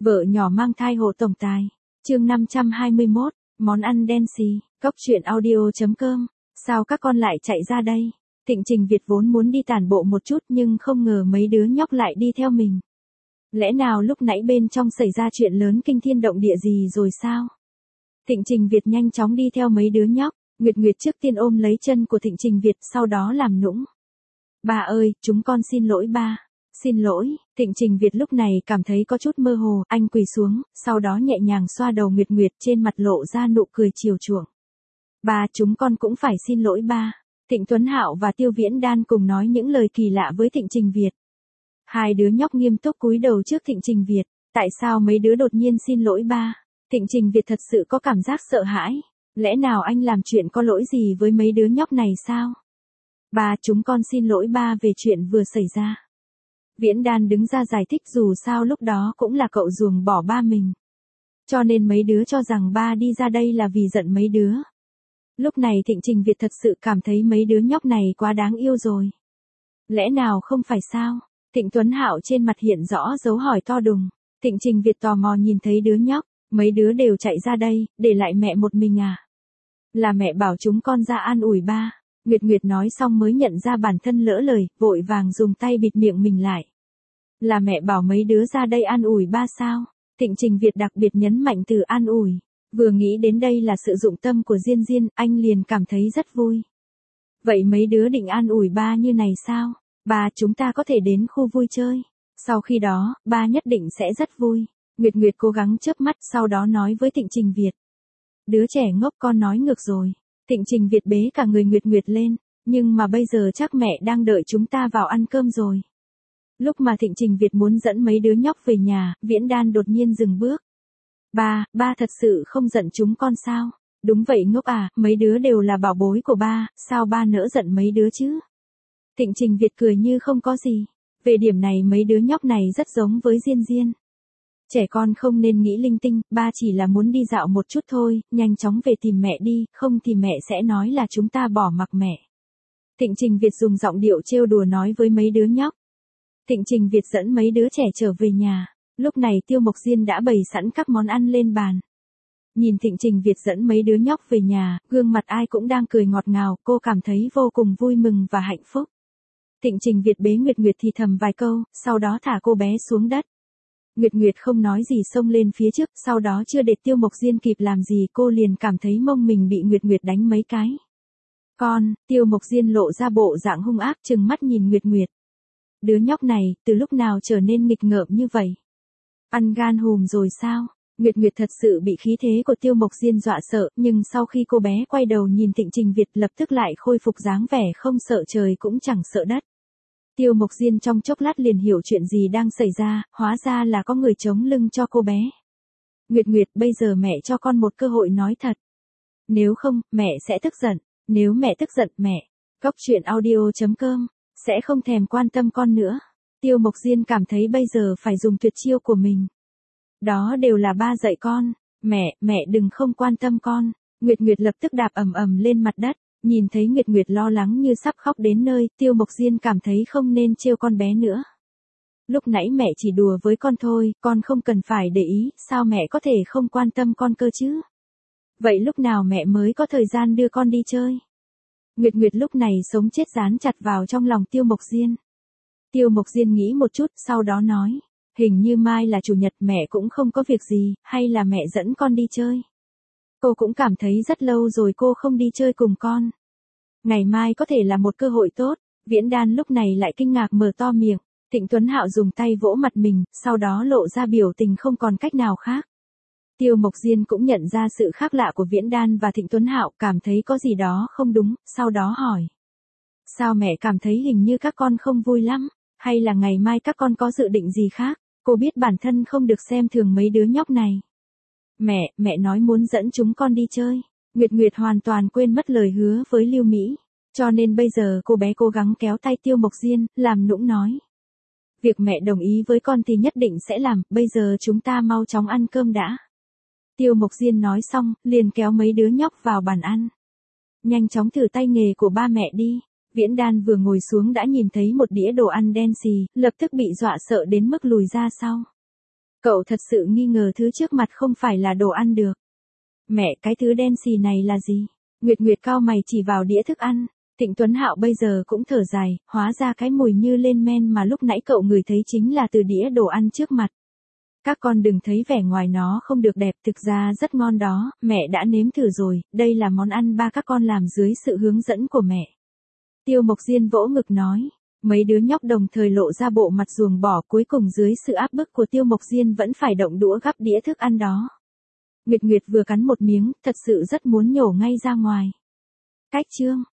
Vợ nhỏ mang thai hộ tổng tài. Chương 521, món ăn đen xì. Cốc truyện audio.com. Sao các con lại chạy ra đây? Thịnh Trình Việt vốn muốn đi tản bộ một chút nhưng không ngờ mấy đứa nhóc lại đi theo mình. Lẽ nào lúc nãy bên trong xảy ra chuyện lớn kinh thiên động địa gì rồi sao? Thịnh Trình Việt nhanh chóng đi theo mấy đứa nhóc. Nguyệt Nguyệt trước tiên ôm lấy chân của Thịnh Trình Việt, sau đó làm nũng. Ba ơi, chúng con xin lỗi ba. Xin lỗi. Thịnh Trình Việt lúc này cảm thấy có chút mơ hồ, anh quỳ xuống, sau đó nhẹ nhàng xoa đầu Nguyệt Nguyệt, trên mặt lộ ra nụ cười chiều chuộng. Ba, chúng con cũng phải xin lỗi ba. Thịnh Tuấn Hạo và Tiêu Viễn Đan cùng nói những lời kỳ lạ với Thịnh Trình Việt. Hai đứa nhóc nghiêm túc cúi đầu trước Thịnh Trình Việt. Tại sao mấy đứa đột nhiên xin lỗi ba? Thịnh Trình Việt thật sự có cảm giác sợ hãi. Lẽ nào anh làm chuyện có lỗi gì với mấy đứa nhóc này sao? Ba, chúng con xin lỗi ba về chuyện vừa xảy ra. Viễn Đan đứng ra giải thích, dù sao lúc đó cũng là cậu ruồng bỏ ba mình. Cho nên mấy đứa cho rằng ba đi ra đây là vì giận mấy đứa. Lúc này Thịnh Trình Việt thật sự cảm thấy mấy đứa nhóc này quá đáng yêu rồi. Lẽ nào không phải sao? Thịnh Tuấn Hạo trên mặt hiện rõ dấu hỏi to đùng. Thịnh Trình Việt tò mò nhìn thấy đứa nhóc, mấy đứa đều chạy ra đây, để lại mẹ một mình à? Là mẹ bảo chúng con ra an ủi ba. Nguyệt Nguyệt nói xong mới nhận ra bản thân lỡ lời, vội vàng dùng tay bịt miệng mình lại. Là mẹ bảo mấy đứa ra đây an ủi ba sao? Thịnh Trình Việt đặc biệt nhấn mạnh từ an ủi. Vừa nghĩ đến đây là sự dụng tâm của Diên Diên, anh liền cảm thấy rất vui. Vậy mấy đứa định an ủi ba như này sao? Ba, chúng ta có thể đến khu vui chơi. Sau khi đó, ba nhất định sẽ rất vui. Nguyệt Nguyệt cố gắng chớp mắt, sau đó nói với Thịnh Trình Việt. Đứa trẻ ngốc, con nói ngược rồi. Thịnh Trình Việt bế cả người Nguyệt Nguyệt lên. Nhưng mà bây giờ chắc mẹ đang đợi chúng ta vào ăn cơm rồi. Lúc mà Thịnh Trình Việt muốn dẫn mấy đứa nhóc về nhà, Viễn Đan đột nhiên dừng bước. Ba thật sự không giận chúng con sao? Đúng vậy ngốc à, mấy đứa đều là bảo bối của ba, sao ba nỡ giận mấy đứa chứ? Thịnh Trình Việt cười như không có gì. Về điểm này mấy đứa nhóc này rất giống với Diên Diên. Trẻ con không nên nghĩ linh tinh, ba chỉ là muốn đi dạo một chút thôi, nhanh chóng về tìm mẹ đi, không thì mẹ sẽ nói là chúng ta bỏ mặc mẹ. Thịnh Trình Việt dùng giọng điệu trêu đùa nói với mấy đứa nhóc. Thịnh Trình Việt dẫn mấy đứa trẻ trở về nhà. Lúc này Tiêu Mộc Diên đã bày sẵn các món ăn lên bàn. Nhìn Thịnh Trình Việt dẫn mấy đứa nhóc về nhà, gương mặt ai cũng đang cười ngọt ngào, cô cảm thấy vô cùng vui mừng và hạnh phúc. Thịnh Trình Việt bế Nguyệt Nguyệt thì thầm vài câu, sau đó thả cô bé xuống đất. Nguyệt Nguyệt không nói gì xông lên phía trước, sau đó chưa để Tiêu Mộc Diên kịp làm gì cô liền cảm thấy mông mình bị Nguyệt Nguyệt đánh mấy cái. Tiêu Mộc Diên lộ ra bộ dạng hung ác trừng mắt nhìn Nguyệt Nguyệt. Đứa nhóc này, từ lúc nào trở nên nghịch ngợm như vậy? Ăn gan hùm rồi sao? Nguyệt Nguyệt thật sự bị khí thế của Tiêu Mộc Diên dọa sợ, nhưng sau khi cô bé quay đầu nhìn Thịnh Trình Việt lập tức lại khôi phục dáng vẻ không sợ trời cũng chẳng sợ đất. Tiêu Mộc Diên trong chốc lát liền hiểu chuyện gì đang xảy ra, hóa ra là có người chống lưng cho cô bé. Nguyệt Nguyệt, bây giờ mẹ cho con một cơ hội nói thật. Nếu không, mẹ sẽ tức giận. Nếu mẹ tức giận, mẹ, Cốc truyện audio.com, sẽ không thèm quan tâm con nữa. Tiêu Mộc Diên cảm thấy bây giờ phải dùng tuyệt chiêu của mình. Đó đều là ba dạy con. Mẹ đừng không quan tâm con. Nguyệt Nguyệt lập tức đạp ầm ầm lên mặt đất. Nhìn thấy Nguyệt Nguyệt lo lắng như sắp khóc đến nơi, Tiêu Mộc Diên cảm thấy không nên trêu con bé nữa. Lúc nãy mẹ chỉ đùa với con thôi, con không cần phải để ý, sao mẹ có thể không quan tâm con cơ chứ? Vậy lúc nào mẹ mới có thời gian đưa con đi chơi? Nguyệt Nguyệt lúc này sống chết dán chặt vào trong lòng Tiêu Mộc Diên. Tiêu Mộc Diên nghĩ một chút, sau đó nói, hình như mai là chủ nhật mẹ cũng không có việc gì, hay là mẹ dẫn con đi chơi? Cô cũng cảm thấy rất lâu rồi cô không đi chơi cùng con. Ngày mai có thể là một cơ hội tốt. Viễn Đan lúc này lại kinh ngạc mở to miệng. Thịnh Tuấn Hạo dùng tay vỗ mặt mình, sau đó lộ ra biểu tình không còn cách nào khác. Tiêu Mộc Diên cũng nhận ra sự khác lạ của Viễn Đan và Thịnh Tuấn Hạo, cảm thấy có gì đó không đúng, sau đó hỏi. Sao mẹ cảm thấy hình như các con không vui lắm, hay là ngày mai các con có dự định gì khác? Cô biết bản thân không được xem thường mấy đứa nhóc này. Mẹ nói muốn dẫn chúng con đi chơi. Nguyệt Nguyệt hoàn toàn quên mất lời hứa với Lưu Mỹ. Cho nên bây giờ cô bé cố gắng kéo tay Tiêu Mộc Diên, làm nũng nói. Việc mẹ đồng ý với con thì nhất định sẽ làm, bây giờ chúng ta mau chóng ăn cơm đã. Tiêu Mộc Diên nói xong, liền kéo mấy đứa nhóc vào bàn ăn. Nhanh chóng thử tay nghề của ba mẹ đi. Viễn Đan vừa ngồi xuống đã nhìn thấy một đĩa đồ ăn đen xì, lập tức bị dọa sợ đến mức lùi ra sau. Cậu thật sự nghi ngờ thứ trước mặt không phải là đồ ăn được. Mẹ, cái thứ đen xì này là gì? Nguyệt Nguyệt cau mày chỉ vào đĩa thức ăn. Thịnh Tuấn Hạo bây giờ cũng thở dài, hóa ra cái mùi như lên men mà lúc nãy cậu ngửi thấy chính là từ đĩa đồ ăn trước mặt. Các con đừng thấy vẻ ngoài nó không được đẹp, thực ra rất ngon đó, mẹ đã nếm thử rồi, đây là món ăn ba các con làm dưới sự hướng dẫn của mẹ. Tiêu Mộc Diên vỗ ngực nói. Mấy đứa nhóc đồng thời lộ ra bộ mặt ruồng bỏ, cuối cùng dưới sự áp bức của Tiêu Mộc Diên vẫn phải động đũa gắp đĩa thức ăn đó. Nguyệt Nguyệt vừa cắn một miếng, thật sự rất muốn nhổ ngay ra ngoài. Cách chương